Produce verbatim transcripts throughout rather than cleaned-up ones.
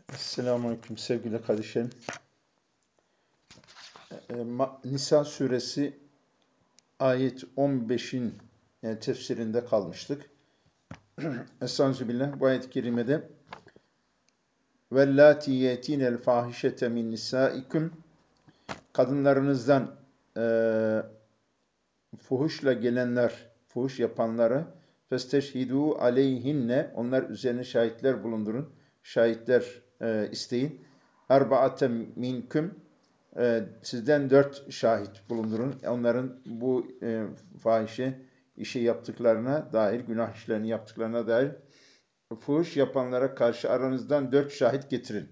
Selamünaleyküm sevgili kardeşlerim. E, Ma- Nisa suresi ayet on beşin yani tefsirinde kalmıştık. Estağfirullah, bu ayet-i kerimede وَاللَّاتِي يَأْتِينَ الْفَاحِشَةَ مِنْ نِسَائِكُمْ kadınlarınızdan e, fuhuşla gelenler, fuhuş yapanları فَاسْتَشْهِدُوا عَلَيْهِنَّ onlar üzerine şahitler bulundurun, şahitler e, isteyin. اَرْبَعَةً مِنْكُمْ e, sizden dört şahit bulundurun. Onların bu e, fahişe işi yaptıklarına dair, günah işlerini yaptıklarına dair fuhuş yapanlara karşı aranızdan dört şahit getirin.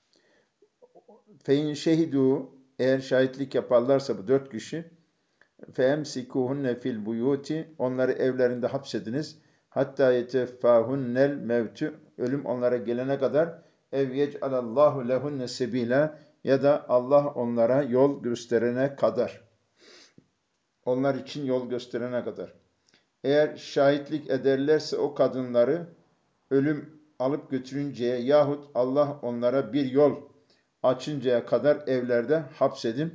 Fein şehidu eğer şahitlik yaparlarsa bu dört kişi feemsikuhunne fil buyuti onları evlerinde hapsediniz. Hatta yeteffahunnel mevtü ölüm onlara gelene kadar ev yec'alallahu lehunne sebila ya da Allah onlara yol gösterene kadar. Onlar için yol gösterene kadar. Eğer şahitlik ederlerse o kadınları ölüm alıp götürünceye yahut Allah onlara bir yol açıncaya kadar evlerde hapsedin.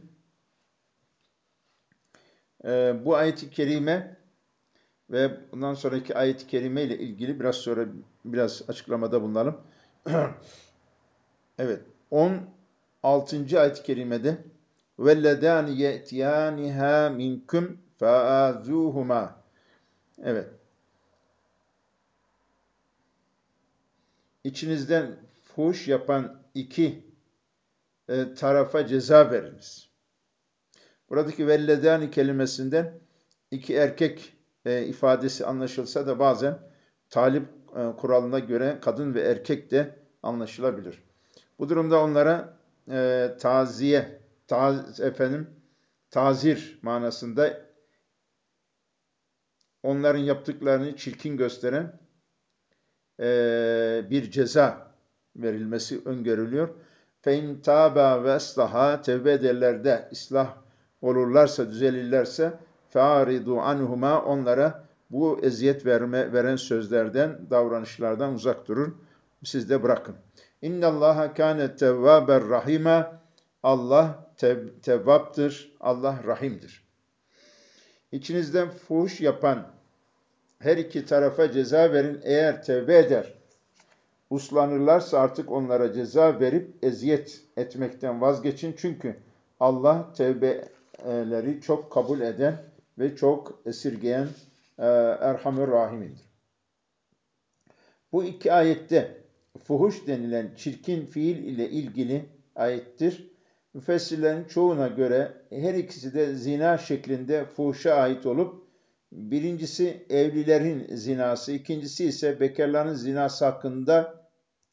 Ee, bu ayet-i kerime ve bundan sonraki ayet-i kerime ile ilgili biraz sonra biraz açıklamada bulunalım. Evet. on altıncı ayet-i kerimede وَالَّذَانِ يَأْتِيَانِهَا مِنْكُمْ فَآذُوهُمَا Evet. İçinizden fuhuş yapan iki e, tarafa ceza veriniz. Buradaki vellezani kelimesinden iki erkek e, ifadesi anlaşılsa da bazen talip e, kuralına göre kadın ve erkek de anlaşılabilir. Bu durumda onlara e, taziye, taz, efendim, tazir manasında onların yaptıklarını çirkin gösteren e, bir ceza verilmesi öngörülüyor. فَاِنْ تَابَا وَاَسْلَحَا tevbe ederler de ıslah olurlarsa, düzelirlerse فَاَعْرِضُوا عَنْهُمَا onlara bu eziyet verme, veren sözlerden, davranışlardan uzak durun. Siz de bırakın. اِنَّ اللّٰهَ كَانَ تَوَّابًا رَحِيمًا Allah tev tevvaptır, Allah rahimdir. İçinizden fuhuş yapan her iki tarafa ceza verin. Eğer tevbe eder, uslanırlarsa artık onlara ceza verip eziyet etmekten vazgeçin. Çünkü Allah tevbeleri çok kabul eden ve çok esirgeyen Erhamur Rahim'indir. Bu iki ayette fuhuş denilen çirkin fiil ile ilgili ayettir. Müfessirlerin çoğuna göre her ikisi de zina şeklinde fuhuşa ait olup birincisi evlilerin zinası, ikincisi ise bekarların zinası hakkında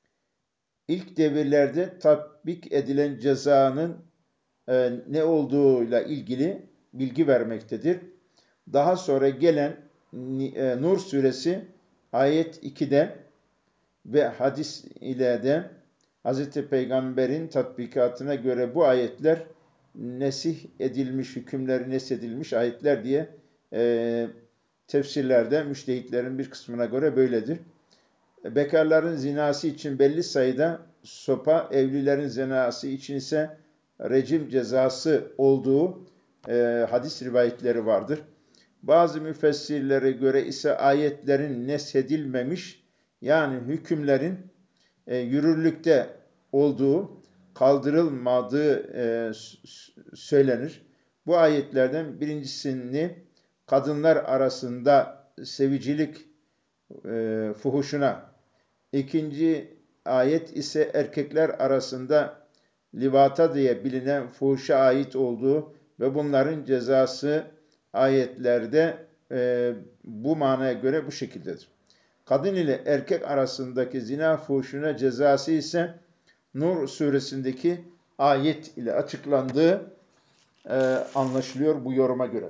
ilk devirlerde tatbik edilen cezanın e, ne olduğuyla ilgili bilgi vermektedir. Daha sonra gelen e, Nur suresi ayet ikide ve hadis ile de Hz. Peygamber'in tatbikatına göre bu ayetler nesih edilmiş, hükümleri nesedilmiş ayetler diye e, tefsirlerde müştehitlerin bir kısmına göre böyledir. Bekarların zinası için belli sayıda sopa, evlilerin zinası için ise rejim cezası olduğu e, hadis rivayetleri vardır. Bazı müfessirlere göre ise ayetlerin nesedilmemiş, yani hükümlerin e, yürürlükte olduğu, kaldırılmadığı e, söylenir. Bu ayetlerden birincisini kadınlar arasında sevicilik e, fuhuşuna, ikinci ayet ise erkekler arasında livata diye bilinen fuhuşa ait olduğu ve bunların cezası ayetlerde e, bu manaya göre bu şekildedir. Kadın ile erkek arasındaki zina fuhuşuna cezası ise Nur suresindeki ayet ile açıklandığı e, anlaşılıyor bu yoruma göre.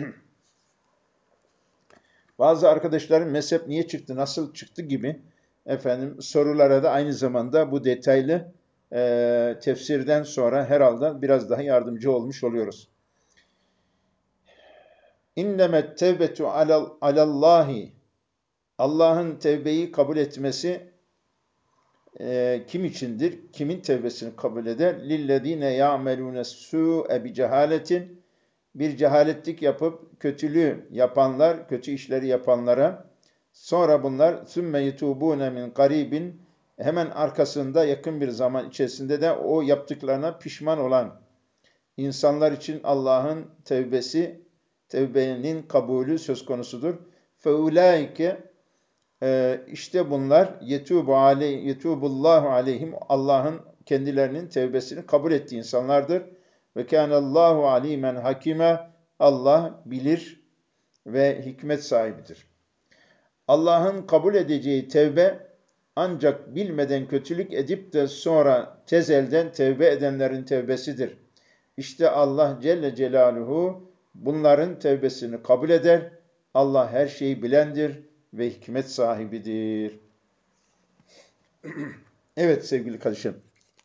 Bazı arkadaşların mezhep niye çıktı, nasıl çıktı gibi efendim sorulara da aynı zamanda bu detaylı e, tefsirden sonra herhalde biraz daha yardımcı olmuş oluyoruz. İnnemet tevbetu alallahi Allah'ın tevbeyi kabul etmesi e, kim içindir? Kimin tevbesini kabul eder? Lillezine ya'melune su'e bi cehaletin, bir cehaletlik yapıp kötülüğü yapanlar, kötü işleri yapanlara, sonra bunlar sümme yetubune min garibin, hemen arkasında yakın bir zaman içerisinde de o yaptıklarına pişman olan insanlar için Allah'ın tevbesi, tevbenin kabulü söz konusudur. Feulaike, işte bunlar yetubu aleyh, yetubullahu aleyhim, Allah'ın kendilerinin tevbesini kabul ettiği insanlardır. Ve kânallahu alimen hakime, Allah bilir ve hikmet sahibidir. Allah'ın kabul edeceği tevbe ancak bilmeden kötülük edip de sonra tez elden tevbe edenlerin tevbesidir. İşte Allah Celle Celaluhu bunların tevbesini kabul eder. Allah her şeyi bilendir ve hikmet sahibidir. Evet sevgili kardeşim.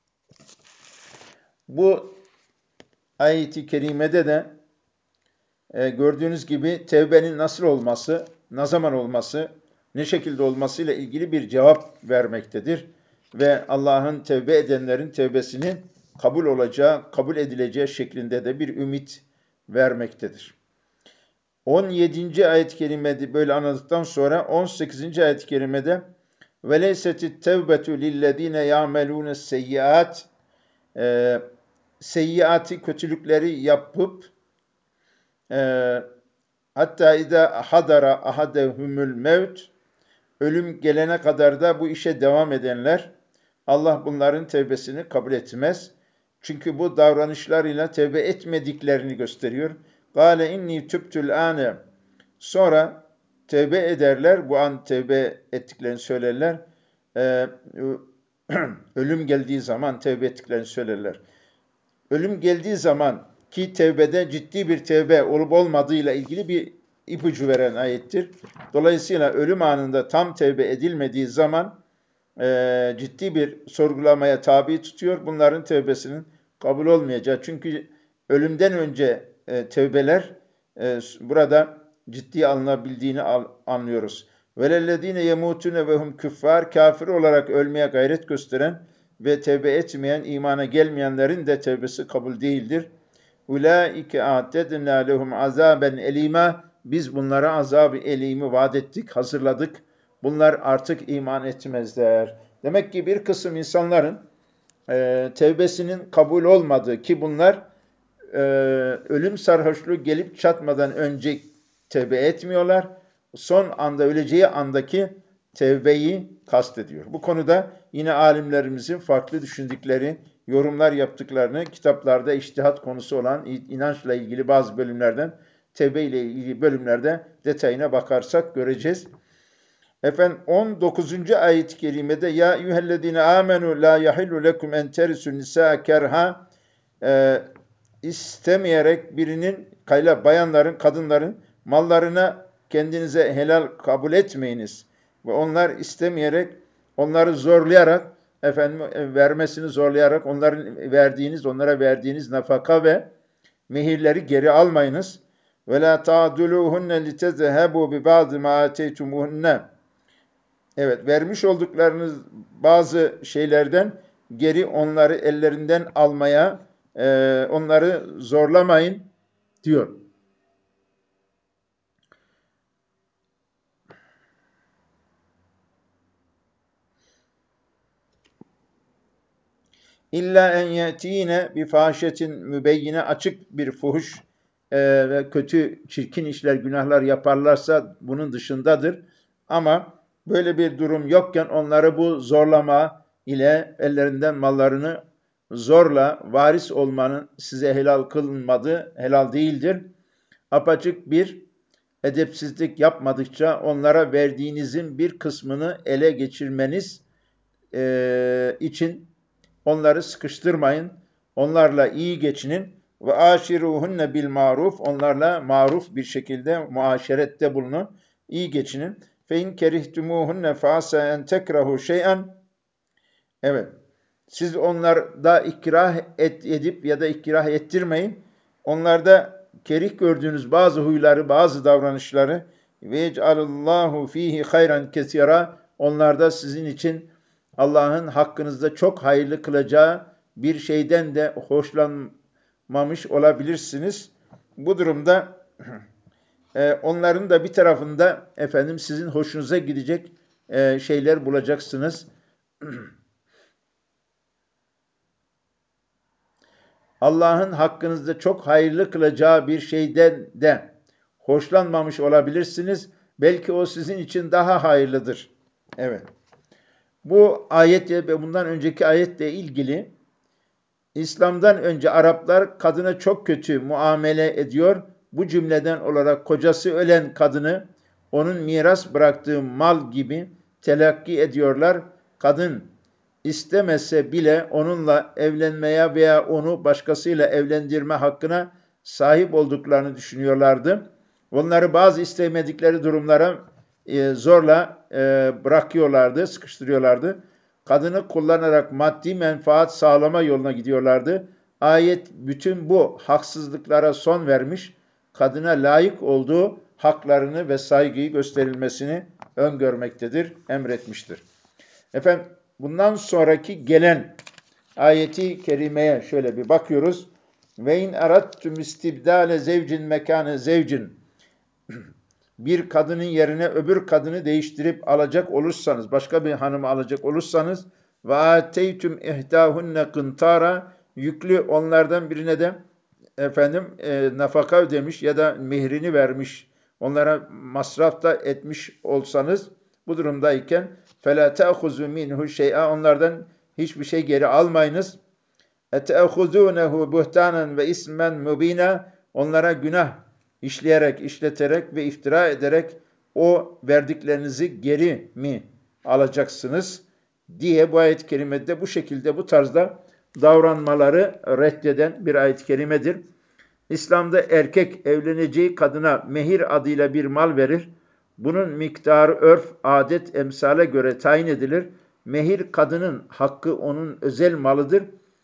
Bu ayet-i kerimede de e, gördüğünüz gibi tevbenin nasıl olması, ne zaman olması, ne şekilde olması ile ilgili bir cevap vermektedir. Ve Allah'ın tevbe edenlerin tevbesinin kabul olacağı, kabul edileceği şeklinde de bir ümit vermektedir. on yedinci ayet-i kerimede böyle anladıktan sonra on sekizinci ayet-i kerimede وَلَيْسَتِ التَّوْبَةُ لِلَّذ۪ينَ يَعْمَلُونَ السَّيِّئَاتِ e, seyyiati, kötülükleri yapıp e, hatta اِذَا حَدَرَ اَحَدَهُمُ الْمَوْتِ, ölüm gelene kadar da bu işe devam edenler, Allah bunların tevbesini kabul etmez. Çünkü bu davranışlarıyla tevbe etmediklerini gösteriyor. قَالَ اِنِّي تُبْتُ الْآنَ, sonra tevbe ederler, bu an tevbe ettiklerini söylerler. Ee, ölüm geldiği zaman tevbe ettiklerini söylerler. Ölüm geldiği zaman ki tevbede ciddi bir tevbe olup olmadığıyla ilgili bir ipucu veren ayettir. Dolayısıyla ölüm anında tam tevbe edilmediği zaman e, ciddi bir sorgulamaya tabi tutuyor. Bunların tevbesinin kabul olmayacağı. Çünkü ölümden önce e, tevbeler e, burada ciddiye alınabildiğini anlıyoruz. وَلَلَّذ۪ينَ يَمُوتُونَ وَهُمْ küffar, kafir olarak ölmeye gayret gösteren ve tevbe etmeyen, imana gelmeyenlerin de tevbesi kabul değildir. اُولَٰئِكَ اَعْتَدْنَا لَهُمْ عَذَابًا elîمًا, biz bunlara azab-ı elimi vaat ettik, hazırladık. Bunlar artık iman etmezler. Demek ki bir kısım insanların e, tevbesinin kabul olmadığı, ki bunlar e, ölüm sarhoşluğu gelip çatmadan önce tevbe etmiyorlar. Son anda, öleceği andaki tevbeyi kastediyor. Bu konuda yine alimlerimizin farklı düşündükleri, yorumlar yaptıklarını, kitaplarda içtihat konusu olan inançla ilgili bazı bölümlerden, tevbe ile ilgili bölümlerde detayına bakarsak göreceğiz. Efendim on dokuzuncu ayet-i kerimede ya eyyühellezine amenu la yahillu lekum en terisun nisaa kerha, e, istemeyerek birinin, kayla bayanların, kadınların mallarına kendinize helal kabul etmeyiniz. Ve onlar istemeyerek, onları zorlayarak, efendim vermesini zorlayarak onların verdiğiniz, onlara verdiğiniz nafaka ve mehirleri geri almayınız. Ve la ta'duluhunne litezhebu bi ba'd ma ateytumuhunne. Evet, vermiş olduklarınız bazı şeylerden geri onları ellerinden almaya, e, onları zorlamayın diyor. İlla en yetine bi fahşetin mübeyyine, açık bir fuhuş e, ve kötü, çirkin işler, günahlar yaparlarsa bunun dışındadır. Ama böyle bir durum yokken onları bu zorlama ile ellerinden mallarını zorla varis olmanın size helal kılınmadığı helal değildir. Apaçık bir edepsizlik yapmadıkça onlara verdiğinizin bir kısmını ele geçirmeniz e, için onları sıkıştırmayın. Onlarla iyi geçinin. Ve aşiruhunne bil maruf. Onlarla maruf bir şekilde muaşerette bulunun. İyi geçinin. Fe in kerihtumuhunne fe asa en tekrahu şey'en. Evet. Siz onlarda ikrah et, edip ya da ikrah ettirmeyin. Onlarda kerih gördüğünüz bazı huyları, bazı davranışları ve yec'alullahu fihi hayran kesira. Onlarda sizin için Allah'ın hakkınızda çok hayırlı kılacağı bir şeyden de hoşlanmamış olabilirsiniz. Bu durumda e, onların da bir tarafında efendim sizin hoşunuza gidecek e, şeyler bulacaksınız. Allah'ın hakkınızda çok hayırlı kılacağı bir şeyden de hoşlanmamış olabilirsiniz. Belki o sizin için daha hayırlıdır. Evet. Bu ayetle ve bundan önceki ayetle ilgili İslam'dan önce Araplar kadına çok kötü muamele ediyor. Bu cümleden olarak kocası ölen kadını onun miras bıraktığı mal gibi telakki ediyorlar. Kadın istemese bile onunla evlenmeye veya onu başkasıyla evlendirme hakkına sahip olduklarını düşünüyorlardı. Onları bazı istemedikleri durumlara e, zorla e, bırakıyorlardı, sıkıştırıyorlardı. Kadını kullanarak maddi menfaat sağlama yoluna gidiyorlardı. Ayet bütün bu haksızlıklara son vermiş, kadına layık olduğu haklarını ve saygıyı gösterilmesini öngörmektedir, emretmiştir. Efendim bundan sonraki gelen ayeti kerimeye şöyle bir bakıyoruz. Ve in aradtum istibdale zevcin mekane zevcin, bir kadının yerine öbür kadını değiştirip alacak olursanız, başka bir hanımı alacak olursanız ve ateytum ihdahunne kıntara, yüklü onlardan birine de efendim e, nafaka ödemiş ya da mehrini vermiş, onlara masraf da etmiş olsanız, bu durumdayken فَلَا تَأْخُذُوا مِنْهُ شَيْئًا, onlardan hiçbir şey geri almayınız. اَتَأْخُذُونَهُ بُهْتَانًا ve ismen mubina, onlara günah işleyerek, işleterek ve iftira ederek o verdiklerinizi geri mi alacaksınız diye bu ayet-i kerimede bu şekilde, bu tarzda davranmaları reddeden bir ayet-i kerimedir. İslam'da erkek evleneceği kadına mehir adıyla bir mal verir. Bunun miktarı örf, adet, emsale göre tayin edilir. Mehir kadının hakkı, onun özel malıdır.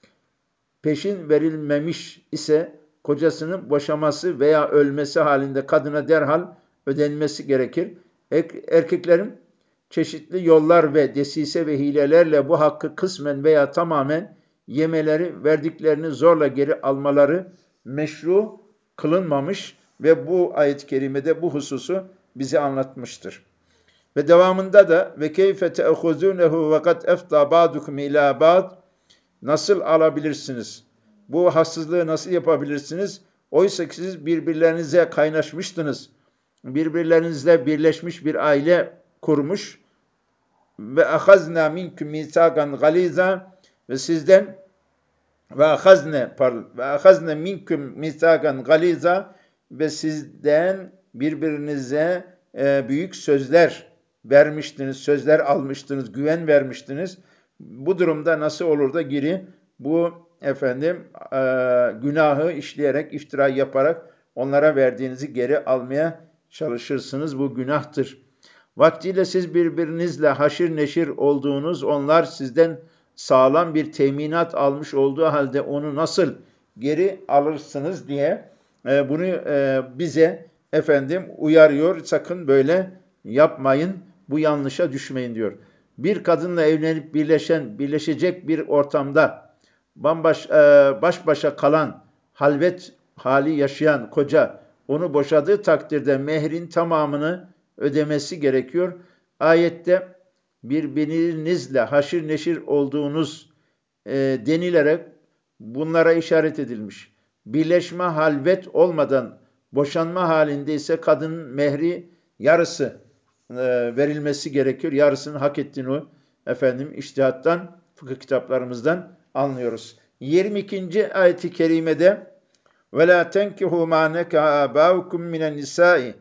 Peşin verilmemiş ise kocasının boşaması veya ölmesi halinde kadına derhal ödenmesi gerekir. Erkeklerin çeşitli yollar ve desise ve hilelerle bu hakkı kısmen veya tamamen yemeleri, verdiklerini zorla geri almaları meşru kılınmamış ve bu ayet-i kerimede bu hususu bize anlatmıştır. Ve devamında da ve keyfe te'huzunehu ve kad efta ba'dukum ila ba'd, nasıl alabilirsiniz? Bu haksızlığı nasıl yapabilirsiniz? Oysa ki siz birbirlerinize kaynaşmıştınız. Birbirlerinizle birleşmiş bir aile kurmuş. Ve ahazna minkum misakan galiza, ve sizden ve ahazne pardon ve ahazne minkum misakan galiza, ve sizden birbirinize e, büyük sözler vermiştiniz, sözler almıştınız, güven vermiştiniz. Bu durumda nasıl olur da geri bu efendim e, günahı işleyerek, iftira yaparak onlara verdiğinizi geri almaya çalışırsınız? Bu günahtır. Vaktiyle siz birbirinizle haşir neşir olduğunuz, onlar sizden sağlam bir teminat almış olduğu halde onu nasıl geri alırsınız diye e, bunu e, bize efendim uyarıyor. Sakın böyle yapmayın, bu yanlışa düşmeyin diyor. Bir kadınla evlenip birleşen, birleşecek bir ortamda bambaş, e, baş başa kalan, halvet hali yaşayan koca onu boşadığı takdirde mehrin tamamını ödemesi gerekiyor. Ayette birbirinizle haşir neşir olduğunuz e, denilerek bunlara işaret edilmiş. Birleşme halvet olmadan boşanma halinde ise kadının mehri yarısı e, verilmesi gerekiyor. Yarısını hak ettiğini o efendim içtihattan, fıkıh kitaplarımızdan anlıyoruz. yirmi ikinci ayet-i kerimede وَلَا تَنْكِهُ مَا نَكَهَ آبَاؤُكُمْ مِنَ النِّسَاءِ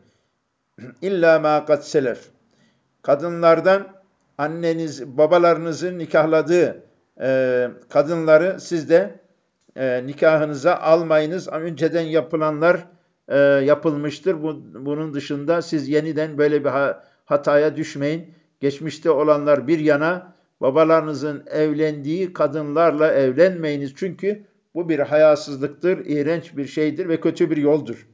İlla ma kad selef. Kadınlardan anneniz, babalarınızın nikahladığı e, kadınları siz de e, nikahınıza almayınız. Önceden yapılanlar e, yapılmıştır. Bu, bunun dışında siz yeniden böyle bir ha, hataya düşmeyin. Geçmişte olanlar bir yana, babalarınızın evlendiği kadınlarla evlenmeyiniz. Çünkü bu bir hayasızlıktır, iğrenç bir şeydir ve kötü bir yoldur.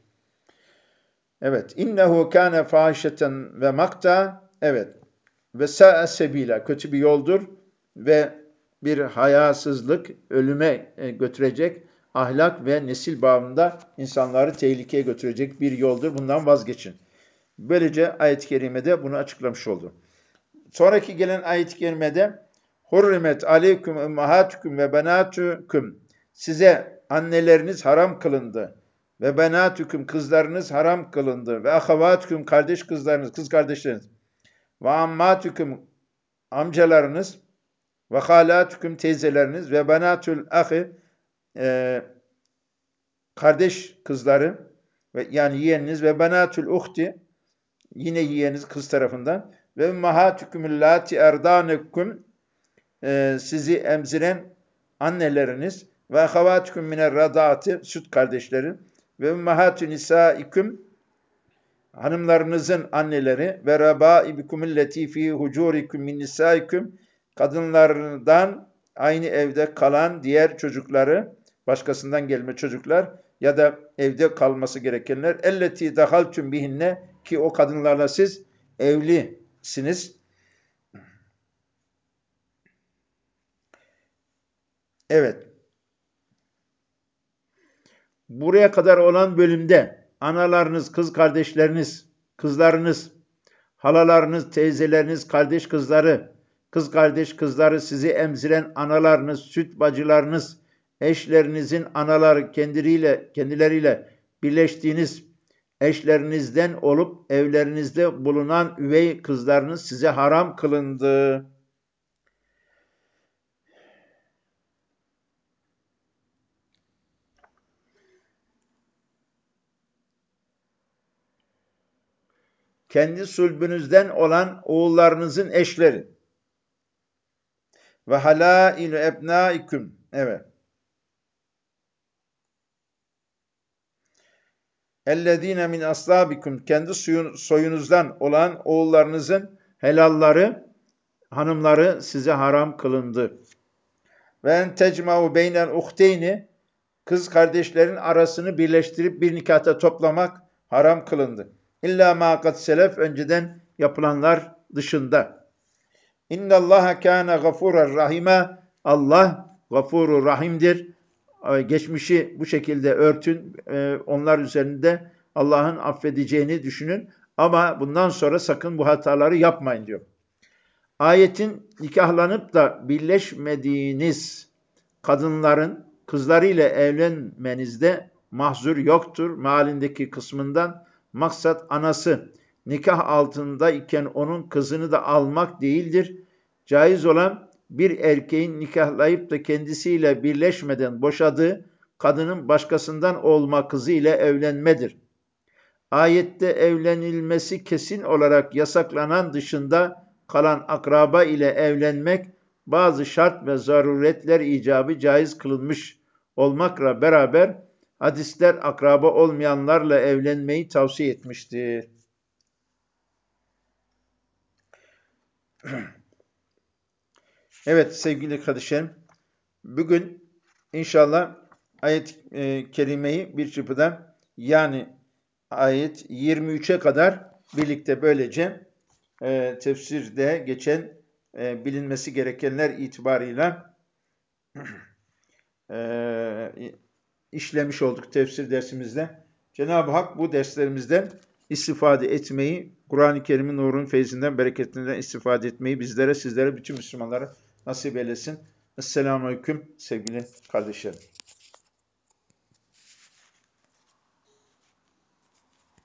Evet. İnnehu kâne fâhişeten ve makta. Evet. Ve sâ'e sebîlâ. Kötü bir yoldur ve bir hayasızlık ölüme götürecek, ahlak ve nesil bağımında insanları tehlikeye götürecek bir yoldur. Bundan vazgeçin. Böylece ayet-i kerimede bunu açıklamış oldu. Sonraki gelen ayet-i kerimede Hurrimet aleyküm ümmahatukum ve benatukum. Size anneleriniz haram kılındı. Ve benatukum kızlarınız haram kılındı. Ve ahavatukum kardeş kızlarınız, kız kardeşleriniz. Ve ammatukum amcalarınız. Ve halatukum teyzeleriniz. Ve benatul ahi e, kardeş kızları. Ve yani yeğeniniz. Ve benatul uhti yine yeğeniniz kız tarafından. Ve ummahatukum lati erdanekum sizi emziren anneleriniz ve ahavatukum miner radaati süt kardeşleri ve ummahatun nisaikum hanımlarınızın anneleri ve rabaibikum illeti fi hucurikum min nisaikum kadınlardan aynı evde kalan diğer çocukları başkasından gelme çocuklar ya da evde kalması gerekenler elleti dahaltum bihinne ki o kadınlarla siz evlisiniz. Evet. Buraya kadar olan bölümde analarınız, kız kardeşleriniz, kızlarınız, halalarınız, teyzeleriniz, kardeş kızları, kız kardeş kızları, sizi emziren analarınız, süt bacılarınız, eşlerinizin anaları, kendileriyle, kendileriyle birleştiğiniz eşlerinizden olup evlerinizde bulunan üvey kızlarınız size haram kılındı. Kendi sulbünüzden olan oğullarınızın eşleri. Ve halâilü ebnâiküm. Evet. Ellezîne min aslâbikum. Kendi soyunuzdan olan oğullarınızın helalları, hanımları size haram kılındı. Ve en tecma'u beynel uhteyni. Kız kardeşlerin arasını birleştirip bir nikahta toplamak haram kılındı. İlla ma kad selef önceden yapılanlar dışında. İnnallaha kâne gafûrar rahime. Allah gafurur rahimdir. Geçmişi bu şekilde örtün. Onlar üzerinde Allah'ın affedeceğini düşünün. Ama bundan sonra sakın bu hataları yapmayın diyor. Ayetin nikahlanıp da birleşmediğiniz kadınların kızlarıyla evlenmenizde mahzur yoktur. Mealindeki kısmından maksat anası nikah altında iken onun kızını da almak değildir. Caiz olan bir erkeğin nikahlayıp da kendisiyle birleşmeden boşadığı kadının başkasından olma kızı ile evlenmedir. Ayette evlenilmesi kesin olarak yasaklanan dışında kalan akraba ile evlenmek bazı şart ve zaruretler icabı caiz kılınmış olmakla beraber hadisler akraba olmayanlarla evlenmeyi tavsiye etmiştir. Evet sevgili kardeşlerim, bugün inşallah ayet-i kerimeyi bir çırpıda yani ayet yirmi üçe kadar birlikte böylece e, tefsirde geçen e, bilinmesi gerekenler itibarıyla e, işlemiş olduk tefsir dersimizde. Cenab-ı Hak bu derslerimizden istifade etmeyi, Kur'an-ı Kerim'in nurun, feyzinden, bereketinden istifade etmeyi bizlere, sizlere, bütün Müslümanlara nasip eylesin. Esselamu Aleyküm sevgili kardeşlerim.